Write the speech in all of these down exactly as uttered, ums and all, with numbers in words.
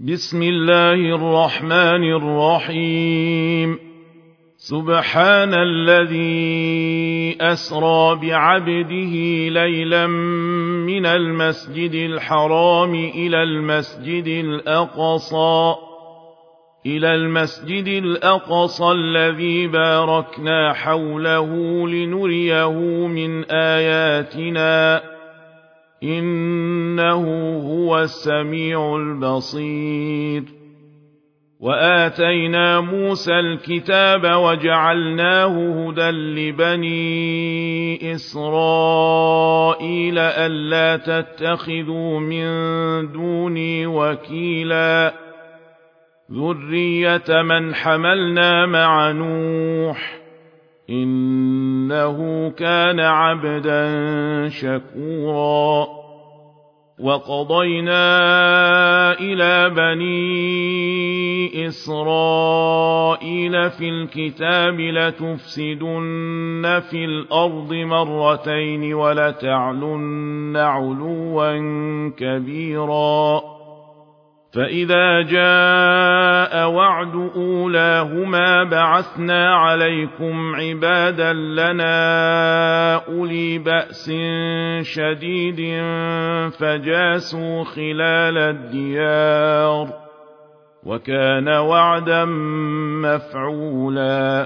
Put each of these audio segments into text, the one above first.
بسم الله الرحمن الرحيم سبحان الذي أسرى بعبده ليلا من المسجد الحرام إلى المسجد الأقصى إلى المسجد الأقصى الذي باركنا حوله لنريه من آياتنا إنه هو السميع البصير وآتينا موسى الكتاب وجعلناه هدى لبني إسرائيل ألا تتخذوا من دوني وكيلا ذرية من حملنا مع نوح إنه كان عبدا شكورا وقضينا إلى بني إسرائيل في الكتاب لتفسدن في الأرض مرتين ولتعلن علوا كبيرا فإذا جاء وعد أولاهما بعثنا عليكم عبادا لنا أولي بأس شديد فجاسوا خلال الديار وكان وعدا مفعولا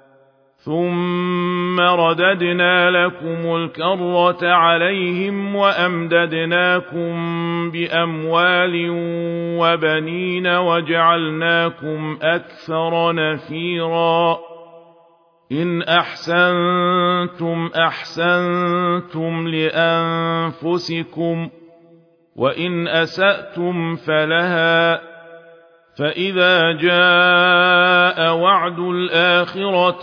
ثم رددنا لكم الكرة عليهم وأمددناكم بأموال وبنين وجعلناكم أكثر نفيرا إن أحسنتم أحسنتم لأنفسكم وإن أسأتم فلها فإذا جاء وعد الآخرة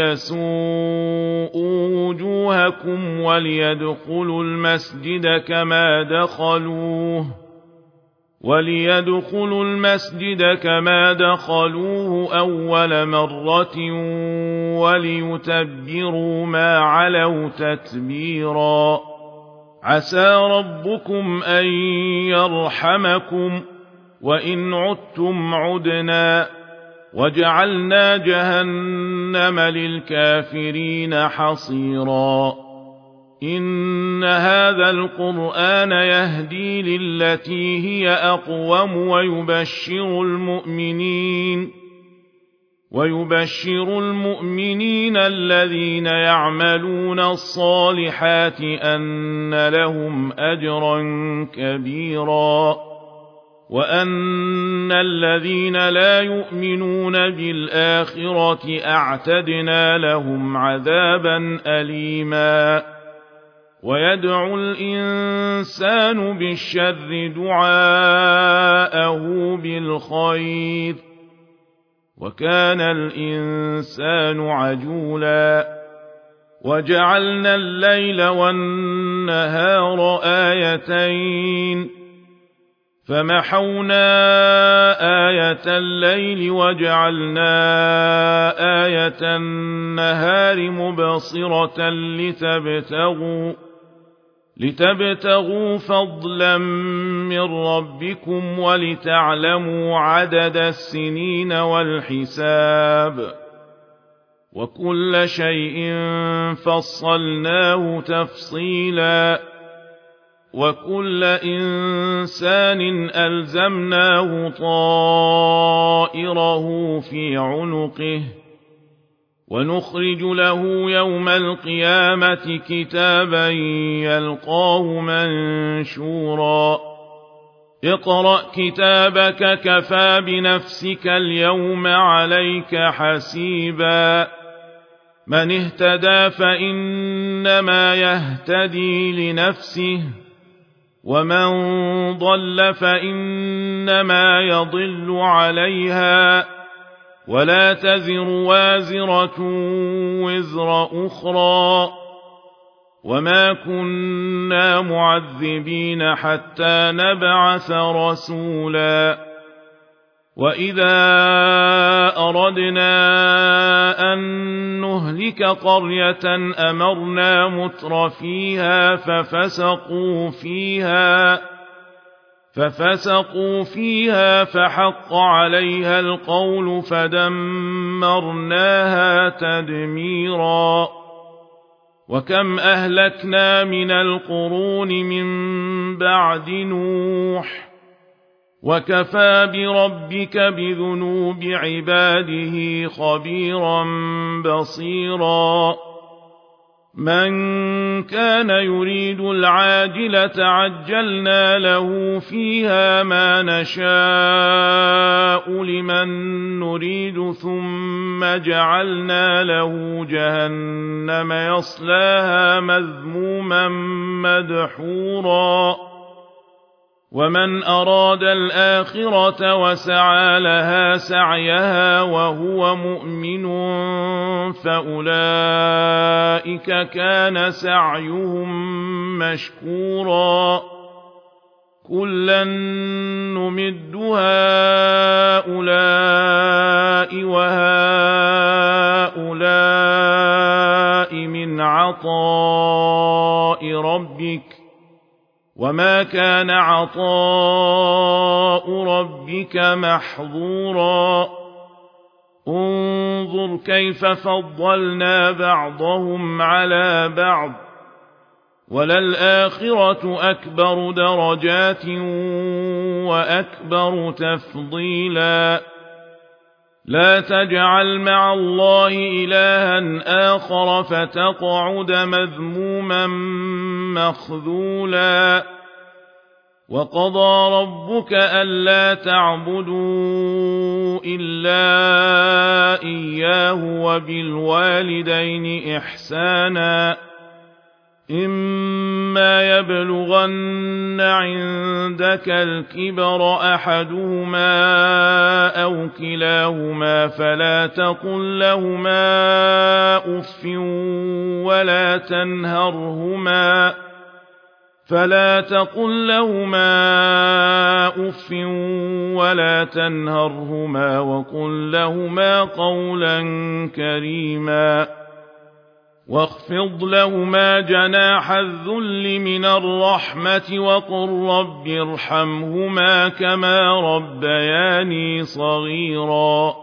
ليسوءوا وجوهكم وليدخلوا المسجد كما دخلوه وليدخلوا المسجد كما دخلوه أول مرة وليتبروا ما علوا تتبيرا عسى ربكم أن يرحمكم وإن عدتم عدنا وجعلنا جهنم للكافرين حصيرا إن هذا القرآن يهدي للتي هي أقوم ويبشر المؤمنين ويبشر المؤمنين الذين يعملون الصالحات أن لهم أجرا كبيرا وأن الذين لا يؤمنون بالآخرة أعتدنا لهم عذابا أليما ويدعو الإنسان بالشر دعاءه بالخير وكان الإنسان عجولا وجعلنا الليل والنهار آيتين فمحونا آية الليل وجعلنا آية النهار مبصرة لتبتغوا, لتبتغوا فضلا من ربكم ولتعلموا عدد السنين والحساب وكل شيء فصلناه تفصيلا وكل إنسان ألزمناه طائره في عنقه ونخرج له يوم القيامة كتابا يلقاه منشورا اقرأ كتابك كفى بنفسك اليوم عليك حسيبا من اهتدى فإنما يهتدي لنفسه ومن ضل فإنما يضل عليها ولا تزر وازرة وزر أخرى وما كنا معذبين حتى نبعث رسولا وإذا أردنا أن نهلك قرية أمرنا متر فيها ففسقوا فيها ففسقوا فيها فحق عليها القول فدمرناها تدميرا وكم أهلكنا من القرون من بعد نوح وكفى بربك بذنوب عباده خبيرا بصيرا من كان يريد العاجلة عجلنا له فيها ما نشاء لمن نريد ثم جعلنا له جهنم يصلاها مذموما مدحورا ومن أراد الآخرة وسعى لها سعيها وهو مؤمن فأولئك كان سعيهم مشكورا كلا نمد هؤلاء وهؤلاء من عطاء ربك وما كان عطاء ربك محظورا انظر كيف فضلنا بعضهم على بعض وللآخرة أكبر درجات وأكبر تفضيلا لا تجعل مع الله إلها آخر فتقعد مذموما مخذولا وقضى ربك ألا تعبدوا إلا إياه وبالوالدين إحسانا إما يبلغن عندك الكبر أحدهما أو كلاهما فلا تقل لهما أف ولا تنهرهما فلا تقل لهما أف ولا تنهرهما وقل لهما قولا كريما واخفض لهما جناح الذل من الرحمة وقل رب ارحمهما كما ربياني صغيرا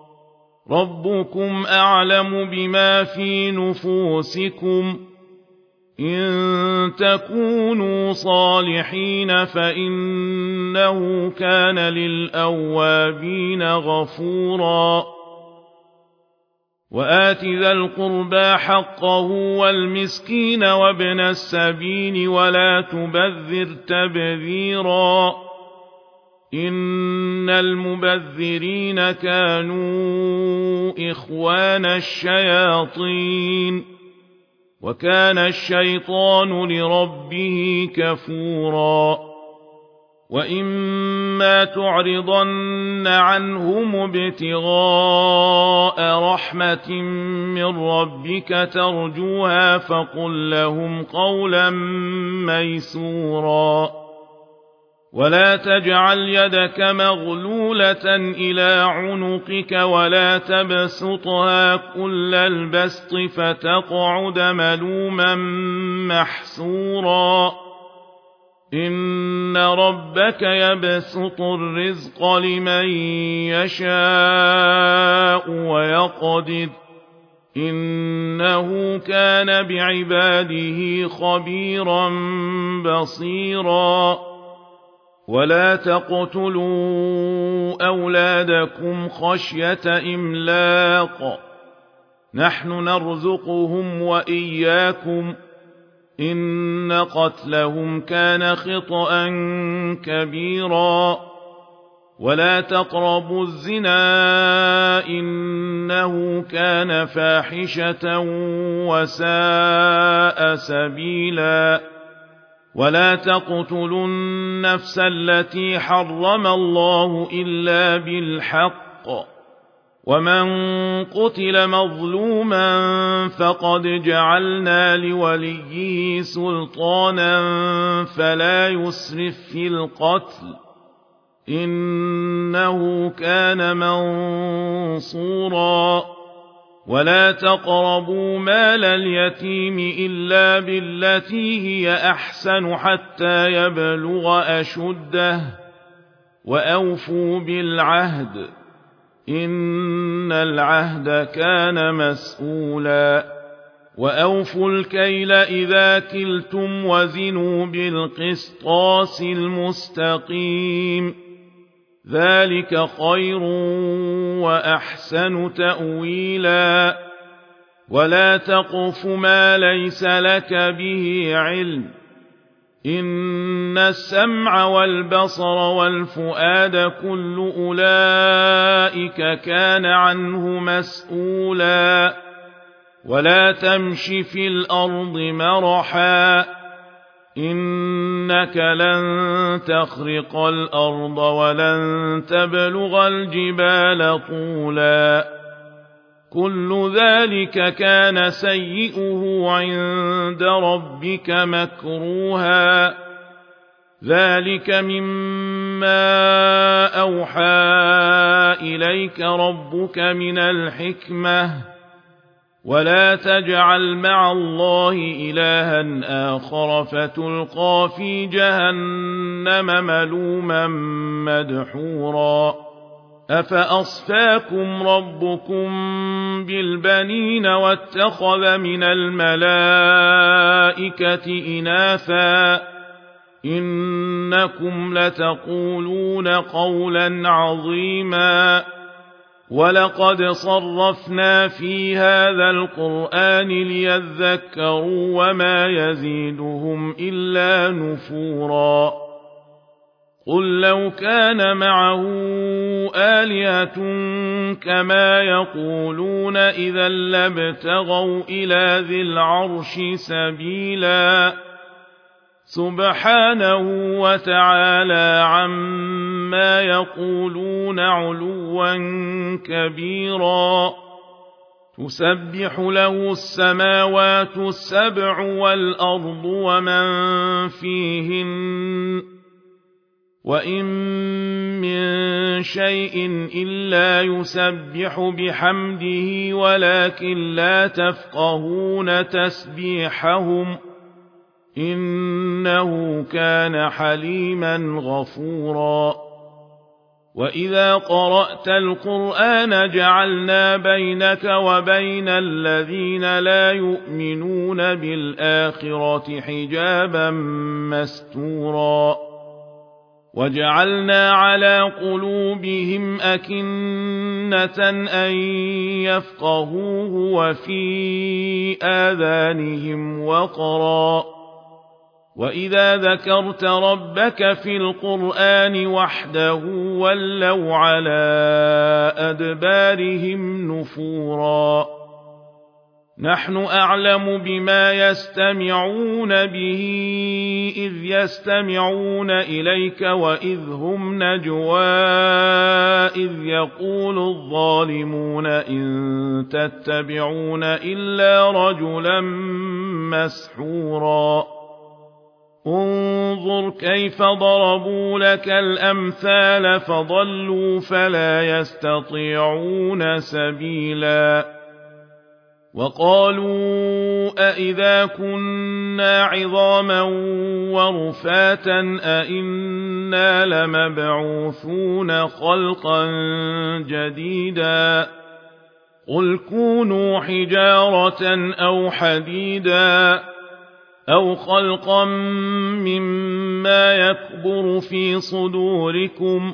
ربكم أعلم بما في نفوسكم إن تكونوا صالحين فإنه كان للأوابين غفورا وآت ذا القربى حقه والمسكين وابن السبيل ولا تبذر تبذيرا إن المبذرين كانوا إخوان الشياطين وكان الشيطان لربه كفورا وإما تعرضن عنهم ابتغاء رحمة من ربك ترجوها فقل لهم قولا ميسورا ولا تجعل يدك مغلولة إلى عنقك ولا تبسطها كل البسط فتقعد ملوما محسورا إن ربك يبسط الرزق لمن يشاء ويقدر إنه كان بعباده خبيرا بصيرا ولا تقتلوا أولادكم خشية إملاق نحن نرزقهم وإياكم إن قتلهم كان خطأ كبيرا ولا تقربوا الزنا إنه كان فاحشة وساء سبيلا ولا تقتلوا النفس التي حرم الله إلا بالحق ومن قتل مظلوما فقد جعلنا لوليه سلطانا فلا يسرف في القتل إنه كان منصورا ولا تقربوا مال اليتيم إلا بالتي هي أحسن حتى يبلغ أشده وأوفوا بالعهد إن العهد كان مسؤولا وأوفوا الكيل إذا كلتم وزنوا بالقسطاس المستقيم ذلك خير وأحسن تأويلا ولا تقف ما ليس لك به علم إن السمع والبصر والفؤاد كل أولئك كان عنه مسؤولا ولا تمش في الأرض مرحا إنك لن تخرق الأرض ولن تبلغ الجبال طولا كل ذلك كان سيئه عند ربك مكروها ذلك مما أوحى إليك ربك من الحكمة ولا تجعل مع الله إلها آخر فتلقى في جهنم ملوما مدحورا أفأصفاكم ربكم بالبنين واتخذ من الملائكة إناثا إنكم لتقولون قولا عظيما ولقد صرفنا في هذا القرآن ليذكروا وما يزيدهم إلا نفورا قل لو كان معه آلهة كما يقولون إذا لابتغوا إلى ذي العرش سبيلا سبحانه وتعالى عما يقولون علوا كبيرا تسبح له السماوات السبع والأرض ومن فيهن وإن من شيء إلا يسبح بحمده ولكن لا تفقهون تسبيحهم إنه كان حليما غفورا وإذا قرأت القرآن جعلنا بينك وبين الذين لا يؤمنون بالآخرة حجابا مستورا وجعلنا على قلوبهم أكنة أن يفقهوه وفي آذانهم وقرا وإذا ذكرت ربك في القرآن وحده ولوا على أدبارهم نفورا نحن أعلم بما يستمعون به إذ يستمعون إليك وإذ هم نجوى إذ يقول الظالمون إن تتبعون إلا رجلا مسحورا انظر كيف ضربوا لك الأمثال فضلوا فلا يستطيعون سبيلا وقالوا أئذا كنا عظاما ورفاتا أئنا لمبعوثون خلقا جديدا قل كونوا حجارة أو حديدا أو خلقا مما يكبر في صدوركم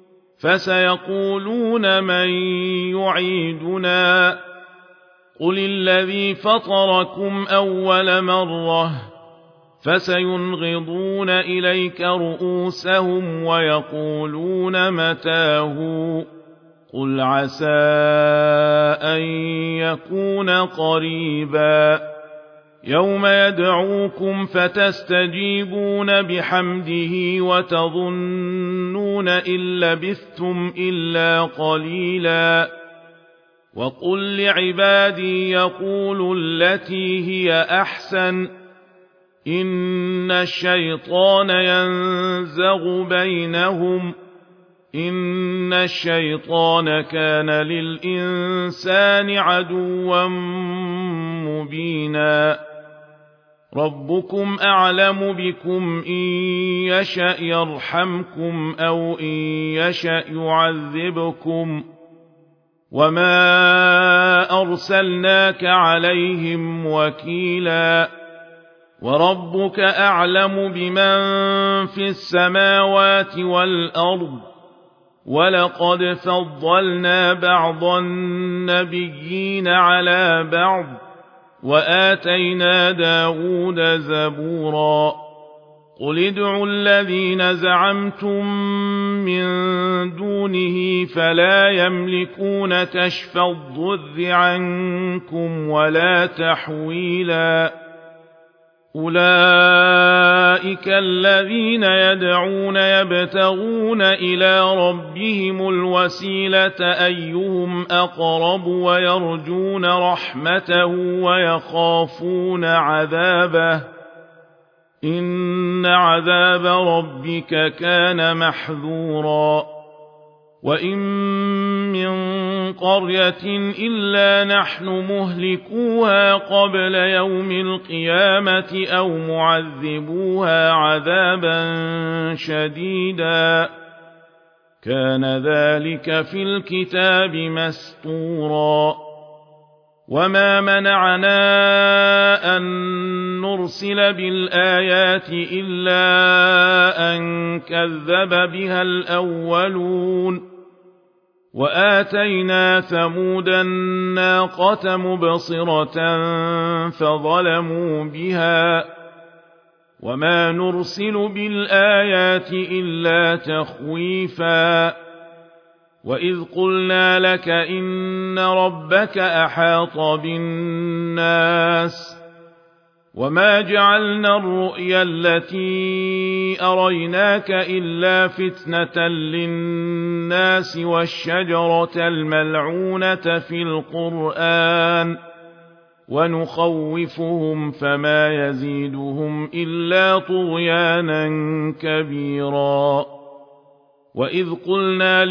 فسيقولون من يعيدنا قل الذي فطركم أول مرة فسينغضون إليك رؤوسهم ويقولون متاه قل عسى أن يكون قريبا يوم يدعوكم فتستجيبون بحمده وتظنون إن لبثتم إلا قليلا وقل لعبادي يقولوا التي هي أحسن إن الشيطان ينزغ بينهم إن الشيطان كان للإنسان عدوا مبينا ربكم أعلم بكم إن يشأ يرحمكم أو إن يشأ يعذبكم وما أرسلناك عليهم وكيلا وربك أعلم بمن في السماوات والأرض ولقد فضلنا بعض النبيين على بعض وآتينا داود زبورا قل ادعوا الذين زعمتم من دونه فلا يملكون كشف الضر عنكم ولا تحويلا أولئك الذين يدعون يبتغون إلى ربهم الوسيلة أيهم أقرب ويرجون رحمته ويخافون عذابه إن عذاب ربك كان محذورا وإن من قرية إلا نحن مهلكوها قبل يوم القيامة أو معذبوها عذابا شديدا كان ذلك في الكتاب مسطورا وما منعنا أن نرسل بالآيات إلا أن كذب بها الأولون وآتينا ثمود الناقة مبصرة فظلموا بها وما نرسل بالآيات إلا تخويفا وإذ قلنا لك إن ربك أحاط بالناس وما جعلنا الرؤيا التي أريناك إلا فتنة للناس والشجرة الملعونة في القرآن ونخوفهم فما يزيدهم إلا طغيانا كبيرا وإذ قلنا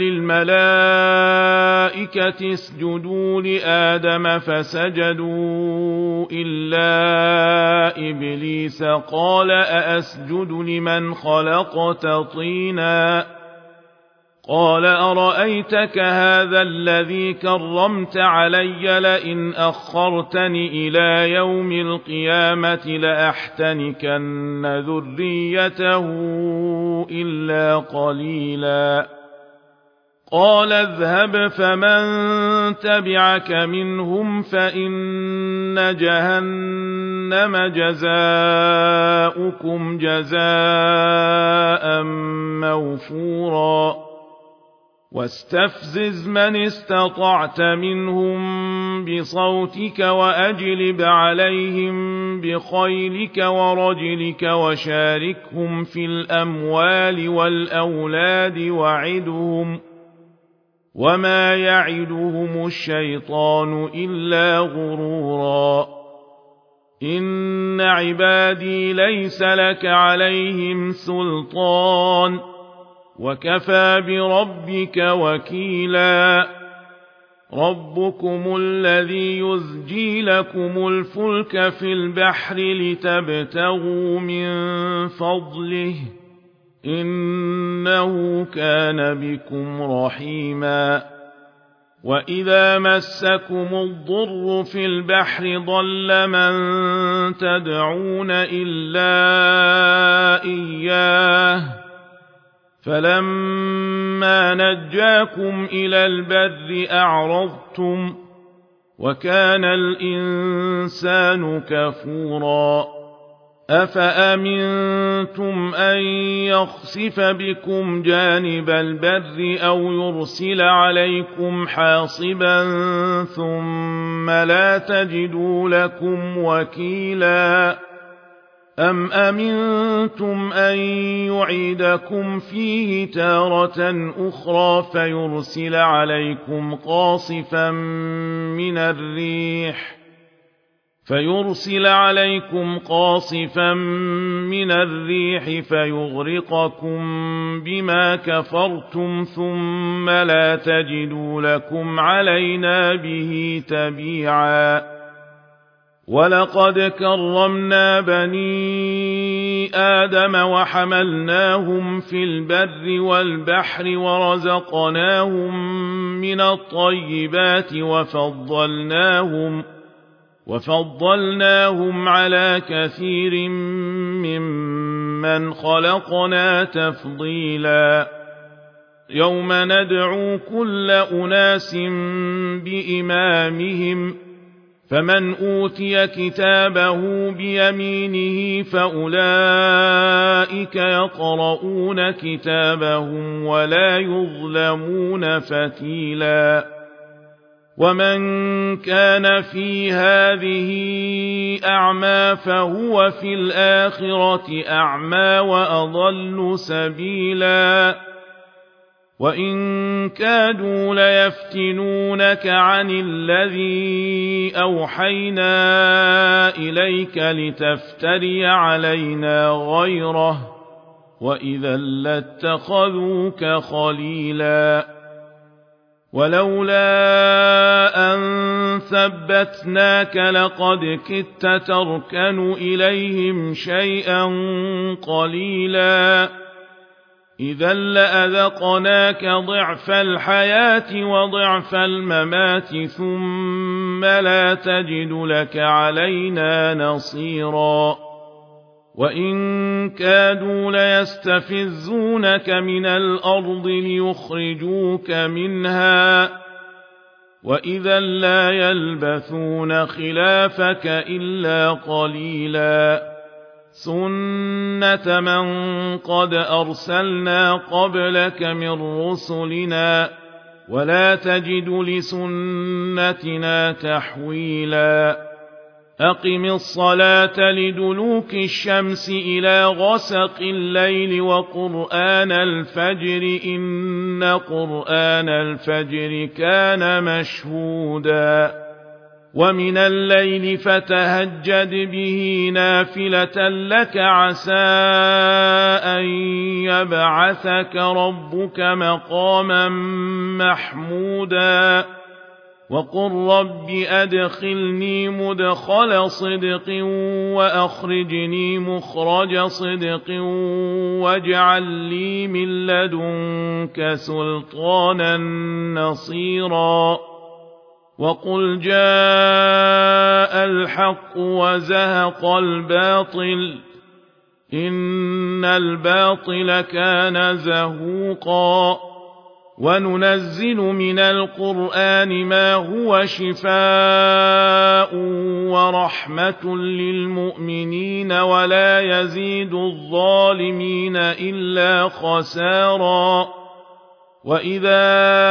للملائكة اسجدوا لآدم فسجدوا إلا إبليس قال أأسجد لمن خلقت طينا قال أرأيتك هذا الذي كرمت علي لئن أخرتني إلى يوم القيامة لأحتنكن ذريته إلا قليلا قال اذهب فمن تبعك منهم فإن جهنم جزاؤكم جزاء موفورا واستفزز من استطعت منهم بصوتك وأجلب عليهم بخيلك ورجلك وشاركهم في الأموال والأولاد وعدهم وما يعدهم الشيطان إلا غرورا إن عبادي ليس لك عليهم سلطان وكفى بربك وكيلا ربكم الذي يزجي لكم الفلك في البحر لتبتغوا من فضله إنه كان بكم رحيما وإذا مسكم الضر في البحر ضل من تدعون إلا إياه فلما نجاكم إلى البر أعرضتم وكان الإنسان كفورا أفأمنتم أن يخسف بكم جانب البر أو يرسل عليكم حاصبا ثم لا تجدوا لكم وكيلا أم أمنتم أن يعيدكم فيه تارة أخرى فيرسل عليكم قاصفا من الريح فيرسل عليكم قاصفا من الريح فيغرقكم بما كفرتم ثم لا تجدوا لكم علينا به تبيعا ولقد كرمنا بني آدم وحملناهم في البر والبحر ورزقناهم من الطيبات وفضلناهم وفضلناهم على كثير ممن خلقنا تفضيلا يوم ندعو كل أناس بإمامهم فمن أوتي كتابه بيمينه فأولئك يقرؤون كتابهم ولا يظلمون فتيلا ومن كان في هذه أعمى فهو في الآخرة أعمى وأضل سبيلا وإن كادوا ليفتنونك عن الذي أوحينا إليك لتفتري علينا غيره وإذا لاتخذوك خليلا ولولا أن ثبتناك لقد كدت تركن إليهم شيئا قليلا إذا لأذقناك ضعف الحياة وضعف الممات ثم لا تجد لك علينا نصيرا وإن كادوا ليستفزونك من الأرض ليخرجوك منها وإذا لا يلبثون خلافك إلا قليلا سنة من قد أرسلنا قبلك من رسلنا ولا تجد لسنتنا تحويلا أقم الصلاة لدلوك الشمس إلى غسق الليل وقرآن الفجر إن قرآن الفجر كان مشهودا ومن الليل فتهجد به نافلة لك عسى أن يبعثك ربك مقاما محمودا وقل رب أدخلني مدخل صدق وأخرجني مخرج صدق واجعل لي من لدنك سلطانا نصيرا وقل جاء الحق وزهق الباطل إن الباطل كان زهوقا وننزل من القرآن ما هو شفاء ورحمة للمؤمنين ولا يزيد الظالمين إلا خسارا وإذا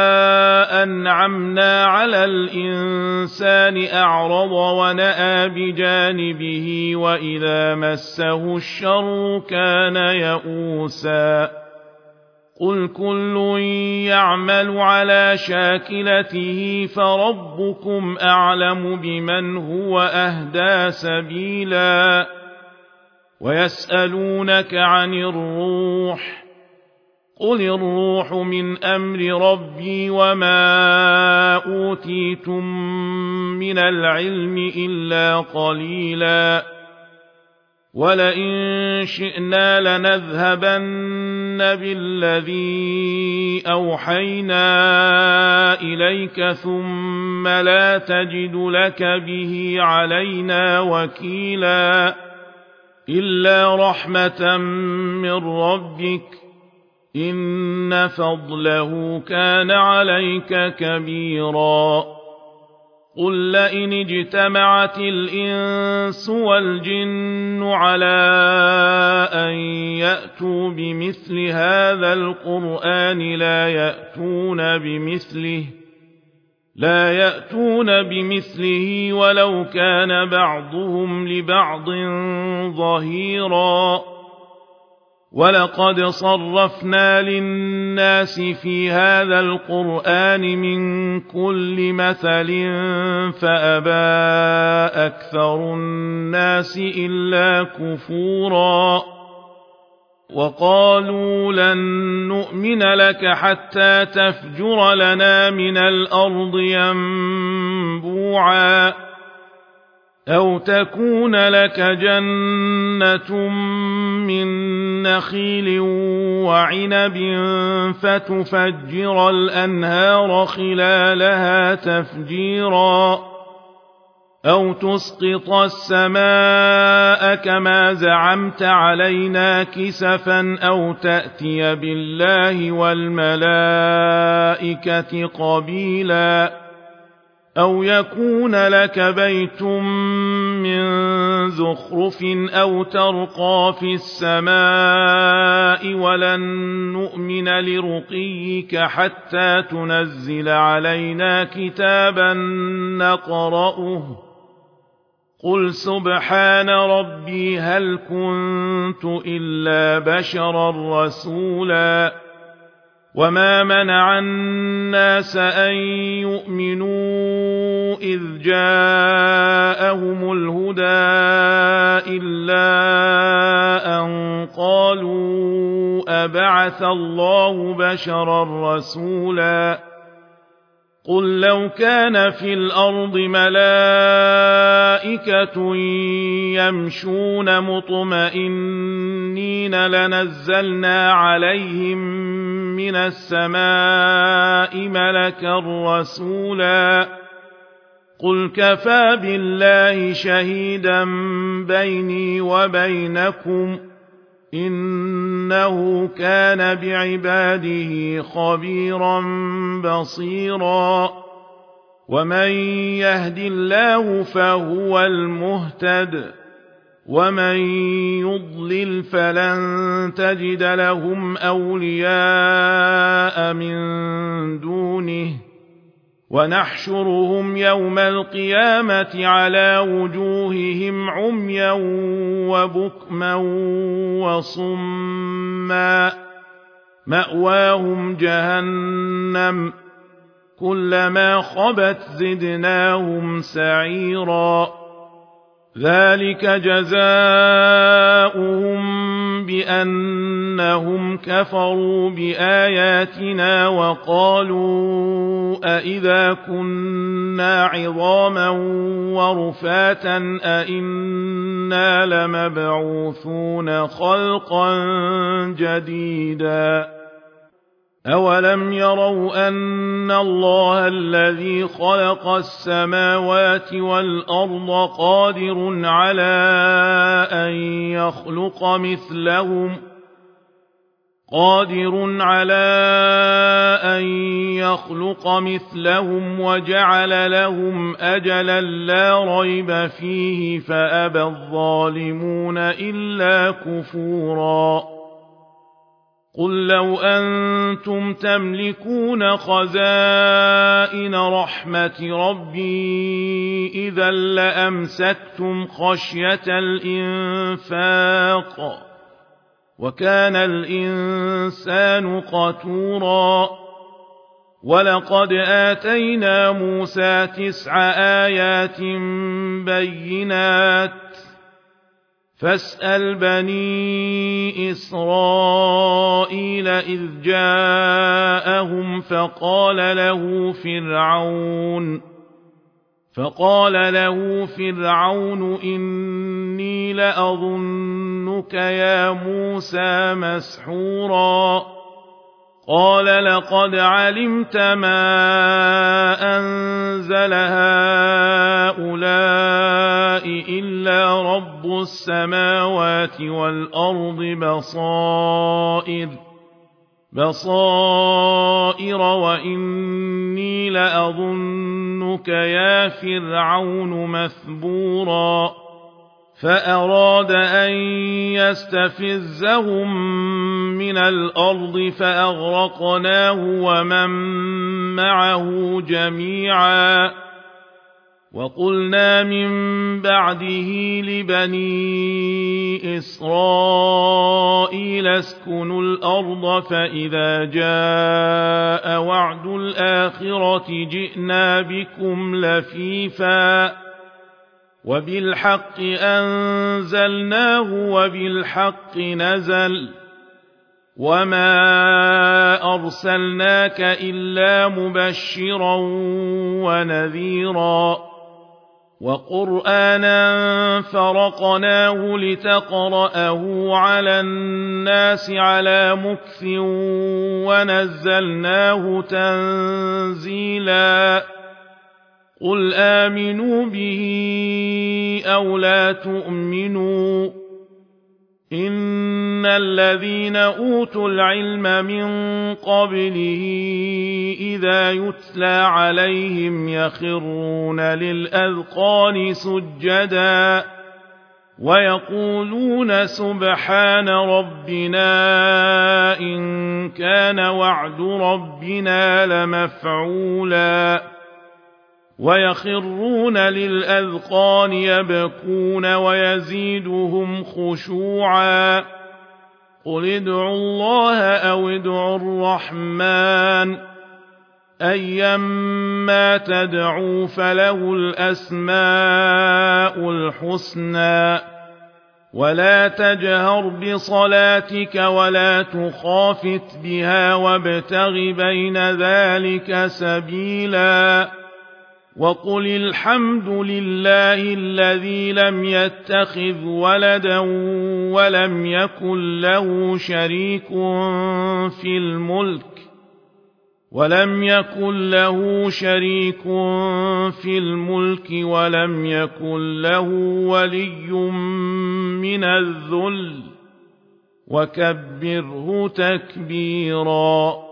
أنعمنا على الإنسان أعرض ونأى بجانبه وإذا مسه الشر كان يئوسا قل كل يعمل على شاكلته فربكم أعلم بمن هو أهدى سبيلا ويسألونك عن الروح قل الروح من أمر ربي وما أوتيتم من العلم إلا قليلا ولئن شئنا لنذهبن بالذي أوحينا إليك ثم لا تجد لك به علينا وكيلا إلا رحمة من ربك إن فضله كان عليك كبيرا قل لئن اجتمعت الإنس والجن على أن يأتوا بمثل هذا القرآن لا يأتون بمثله لا يأتون بمثله ولو كان بعضهم لبعض ظهيرا ولقد صرفنا للناس في هذا القرآن من كل مثل فأبى أكثر الناس إلا كفورا وقالوا لن نؤمن لك حتى تفجر لنا من الأرض ينبوعا أو تكون لك جنة من نخيل وعنب فتفجر الأنهار خلالها تفجيرا أو تسقط السماء كما زعمت علينا كسفا أو تأتي بالله والملائكة قبيلا أو يكون لك بيت من زخرف أو ترقى في السماء ولن نؤمن لرقيك حتى تنزل علينا كتابا نقرأه قل سبحان ربي هل كنت إلا بشرا رسولا وما منع الناس أن يؤمنوا إذ جاءهم الهدى إلا أن قالوا أبعث الله بشرا رسولا قل لو كان في الأرض ملائكة يمشون مطمئنين لنزلنا عليهم من السماء ملكا رسولا قل كفى بالله شهيدا بيني وبينكم إنه كان بعباده خبيرا بصيرا ومن يهد الله فهو المهتد ومن يضلل فلن تجد لهم أولياء من دونه ونحشرهم يوم القيامة على وجوههم عميا وبكما وصما مأواهم جهنم كلما خبت زدناهم سعيرا ذلك جزاؤهم بأنهم كفروا بآياتنا وقالوا أئذا كنا عظاما ورفاتا أئنا لمبعوثون خلقا جديدا أولم يروا أن الله الذي خلق السماوات والأرض قادر على أن يخلق مثلهم قادر على أن يخلق مثلهم وجعل لهم أجلا لا ريب فيه فأبى الظالمون إلا كفورا قل لو أنتم تملكون خزائن رحمة ربي إذا لأمسكتم خشية الإنفاق وكان الإنسان قتورا ولقد آتينا موسى تسع آيات بينات فاسأل بني إسرائيل إذ جاءهم فقال له فرعون فقال له فرعون إني لأظنك يا موسى مسحورا قال لقد علمت ما أنزل هؤلاء إلا رب السماوات والأرض بصائر بصائر وإني لأظنك يا فرعون مثبورا فأراد أن يستفزهم من الأرض فأغرقناه ومن معه جميعا وقلنا من بعده لبني إسرائيل اسكنوا الأرض فإذا جاء وعد الآخرة جئنا بكم لفيفا وبالحق أنزلناه وبالحق نزل وما أرسلناك إلا مبشرا ونذيرا وقرآنا فرقناه لتقرأه على الناس على مكث ونزلناه تنزيلا قل آمنوا به أو لا تؤمنوا إن الذين أوتوا العلم من قبله إذا يتلى عليهم يخرون للأذقان سجدا ويقولون سبحان ربنا إن كان وعد ربنا لمفعولا ويخرون للأذقان يبكون ويزيدهم خشوعا قل ادعوا الله أو ادعوا الرحمن أيما تدعوا فله الأسماء الحسنى ولا تجهر بصلاتك ولا تخافت بها وابتغ بين ذلك سبيلا وقل الحمد لله الذي لم يتخذ ولدا ولم يكن له شريك في الملك ولم يكن له شريك في الملك ولم يكن له ولي من الذل وكبره تكبيرا.